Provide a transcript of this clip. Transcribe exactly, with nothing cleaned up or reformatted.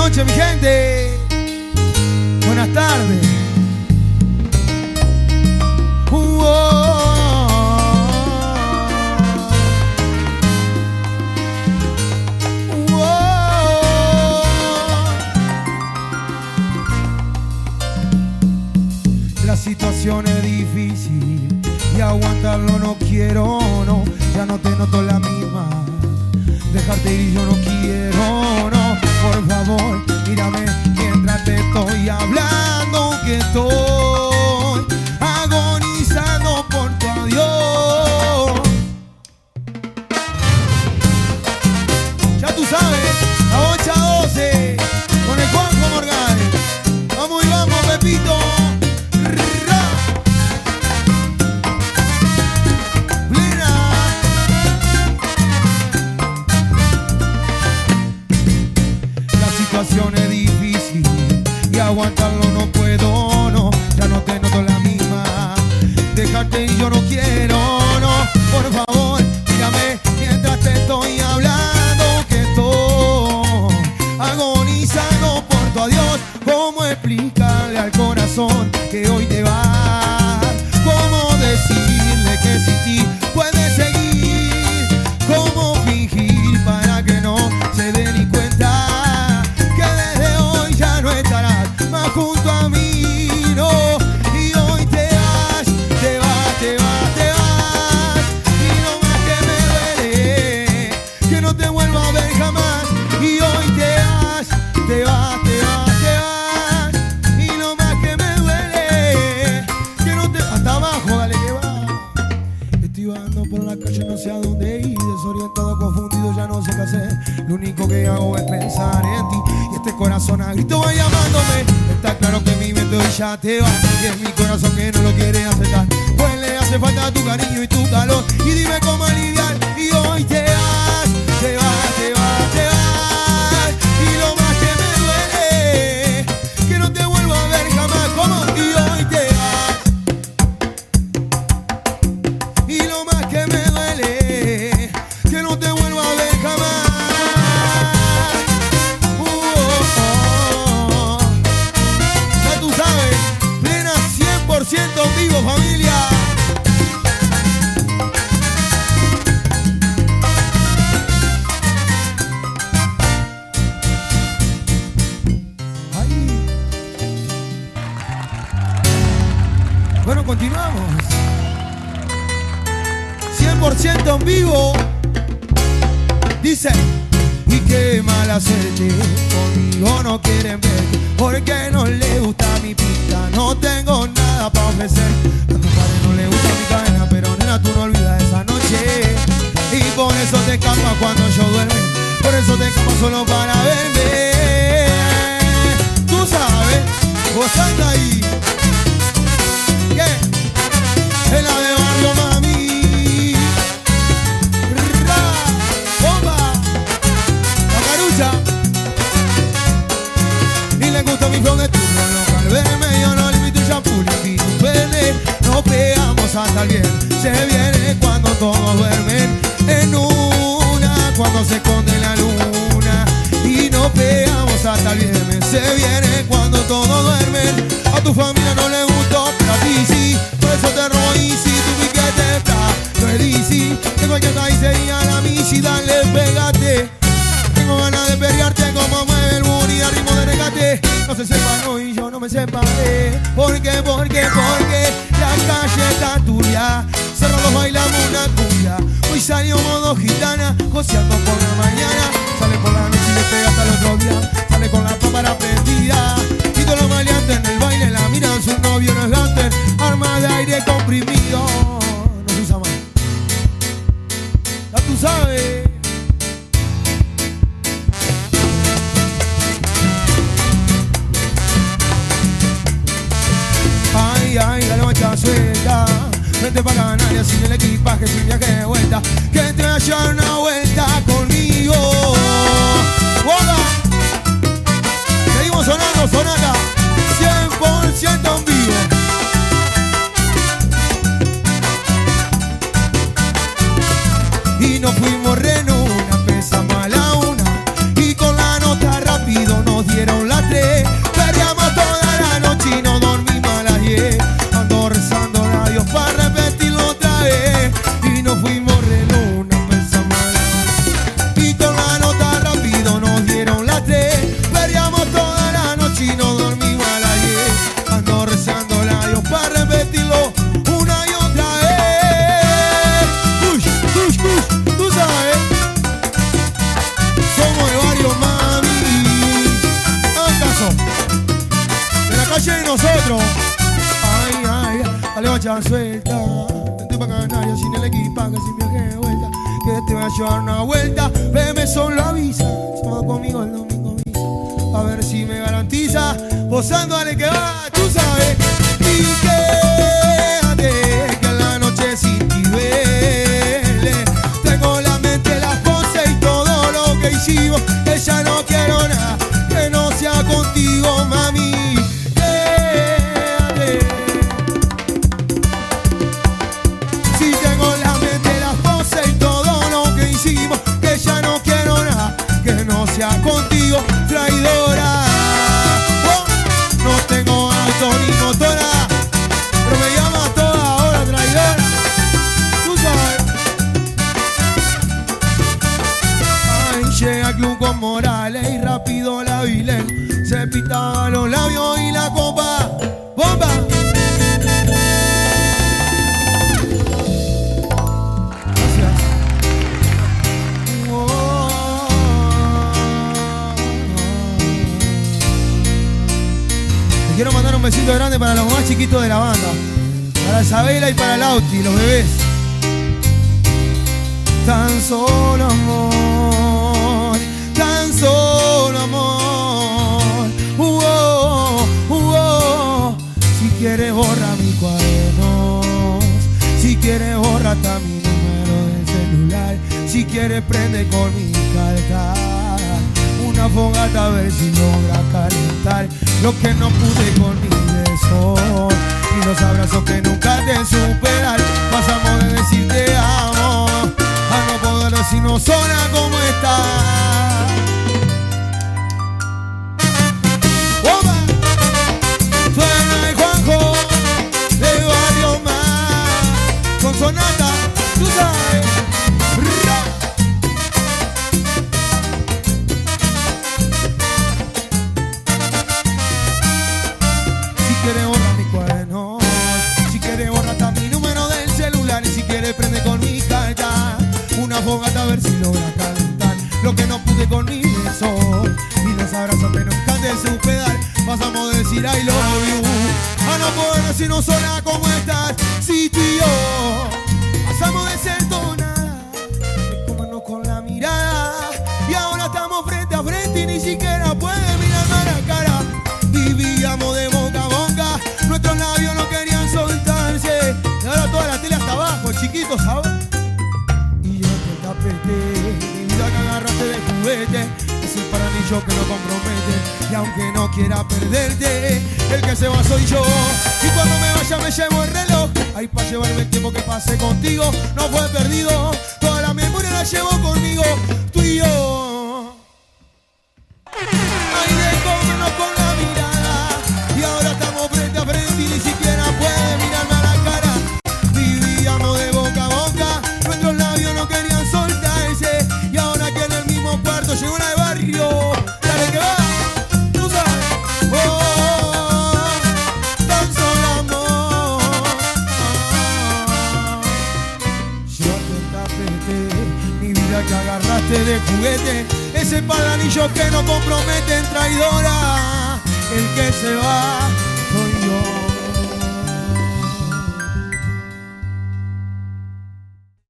noches, mi gente. Buenas tardes. Uh, oh, uh, oh. La situación es difícil y aguantarlo no quiero, no. Ya no te noto la misma. Dejarte ir yo no quiero, no. Por favor, mírame mientras te estoy hablando, que estoy agonizando por tu adiós. Ya tú sabes, la ocho a doce con el Juanjo Morgales. Vamos y vamos, Pepito. La situación es difícil y aguantarlo no puedo, no. Ya no te noto la misma. Dejarte y yo no quiero, no. Por favor, mírame mientras te estoy hablando, que estoy agonizando por tu adiós. ¿Cómo explicarle al corazón que hoy te vas? ¿Cómo decirle que sin ti puedes seguir? ¿Cómo fingir para que no se dé ni cuenta más junto a mí, no? Y hoy te vas, te vas, te vas, te vas. Y lo más que me duele, que no te vuelva a ver jamás. Y hoy te vas, te vas, te vas, te vas. Y lo más que me duele, que no te... Hasta abajo, dale que va. Estoy vagando por la calle, no sé a dónde ir. Desorientado, confundido, ya no sé qué hacer. Lo único que hago es pensar en ti. Y este corazón a grito va llamándome. Está claro que mi mente hoy ya te va. Y es mi corazón que no lo quiere aceptar. Pues le hace falta tu cariño y tu calor. Y dime cómo aliviar. Y hoy te vas, te vas, te vas, te vas. Y lo más que me duele, que no te vuelvo a ver jamás. ¿Cómo? Y hoy te vas. Y lo más que me duele, que no te vuelvo a ver jamás. cien por ciento en vivo, familia. Ay. Bueno, continuamos. cien por ciento en vivo. Dice: y qué mala suerte, conmigo no quieren ver, porque no le gusta mi pinta, no tengo nada para ofrecer. A tu padre no le gusta mi cadena, pero nena, tú no olvidas esa noche. Y por eso te escapas cuando yo duermo, por eso te escapas solo para verme. Tú sabes, gozando ahí. ¿Qué? Es la de barrio, mami. Ra, bomba. Y le gusta mi flow de turno local. Verme, yo no limito un shampoo, limito un pene. Nos pegamos hasta el bien. Se viene cuando todos duermen en una, cuando se esconde la luna. Y nos pegamos hasta el viernes. Se viene cuando todos duermen. A tu familia no le gustó, pero a ti sí. Por eso te robo y si tu piquete está no es easy. Que cualquier país sería la misi, dale, pégate. Tengo ganas de perrearte como mueve el booty al ritmo de regate. No se separó y yo no me separé. ¿Por qué? ¿Por qué? Porque la calle está tuya. Cerrados bailamos una cumbia. Hoy salió modo gitana, joseando por la mañana. Sale por la noche y le pega hasta el otro día. Sale con la cámara prendida. Y todos los maleantes en el baile la miran. Su novio no es gángster, arma de aire comprimido. No se usa más. Ya tú sabes. Ay, ay, dale mucha suelta. Vente para Canarias sin el equipaje, sin viaje de vuelta. Que te vaya una vuelta conmigo. ¡Boga! Seguimos sonando, sonata cien por ciento en vivo. Y nos fuimos re en una, empezamos a la una. Y con la nota rápido nos dieron calle de nosotros. Ay, ay, dale guacha suelta. Vente pa' Canarias sin el equipaje, sin viaje de vuelta. Que te voy a llevar una vuelta. Veme solo avisa. Se va conmigo el domingo misa. A ver si me garantiza. Posando, dale que va, tú sabes. Y quédate que en la noche sin ti duele. Tengo la mente, las poses y todo lo que hicimos. Que ya no quiero nada que no sea contigo, mami. Quédate. Si tengo la mente, las poses y todo lo que hicimos. Que ya no quiero nada que no sea contigo, traidora. Oh, no tengo auto ni motora, pero me llama a toda hora traidora. Tú sabes. Ay, llega el club con Morales y rápido la Vilén. Se pintaba los labios y la copa. ¡Bomba! Gracias. Oh. Te quiero mandar un besito grande para los más chiquitos de la banda. Para Isabela y para Lauti, los bebés. Tan solo amor, tan solo amor. Uh -oh, uh -oh. Si quieres borra mi cuaderno, si quieres borra hasta mi número de celular, si quieres prende con mi carta una fogata a ver si logra calentar lo que no pude con mi beso y los abrazos que nunca te supe dar. Pasamos de decir te amo a no poder decirnos sola como está. ¡Opa! Suena el Juanjo de Barrio Más con Sonata, tú sabes. Si quieres borrar mi cuaderno, si quieres borrar hasta mi número del celular, y si quieres prende con mi carta una fogata a ver si logra calentar lo que no pude con mi beso y los abrazos que nunca te supe dar. Pasamos de decir I love you a no poder decirnos sola como estás. Si tú y yo pasamos de ser todo nada, de comernos con la mirada, y ahora estamos frente a frente y ni siquiera puedes mirarme a la cara. Vivíamos de boca a boca, nuestros labios no querían soltarse, y ahora toda la tele hasta abajo, chiquito, ¿sabes? Y yo te tapete, mi vida que agarraste de juguete, es el paranillo que no compromete, y aunque no quiera perderte, el que se va soy yo, y cuando me vaya me llevo el reloj, ahí para llevarme el tiempo que pasé contigo, no fue perdido, toda la memoria la llevo conmigo, tú y yo. Ay, de comernos con la mirada, y ahora estamos frente a frente y ni siquiera puede mirarme a la cara. Vivíamos de boca a boca, nuestros labios no querían soltarse, y ahora que en el mismo cuarto llegó una de Barrio. Dale que va, tú sabes. Oh, oh, oh, tan solo amor. Yo te tapete, mi vida que agarraste de juguete, ese paranillo que no compromete en traidora, el que se va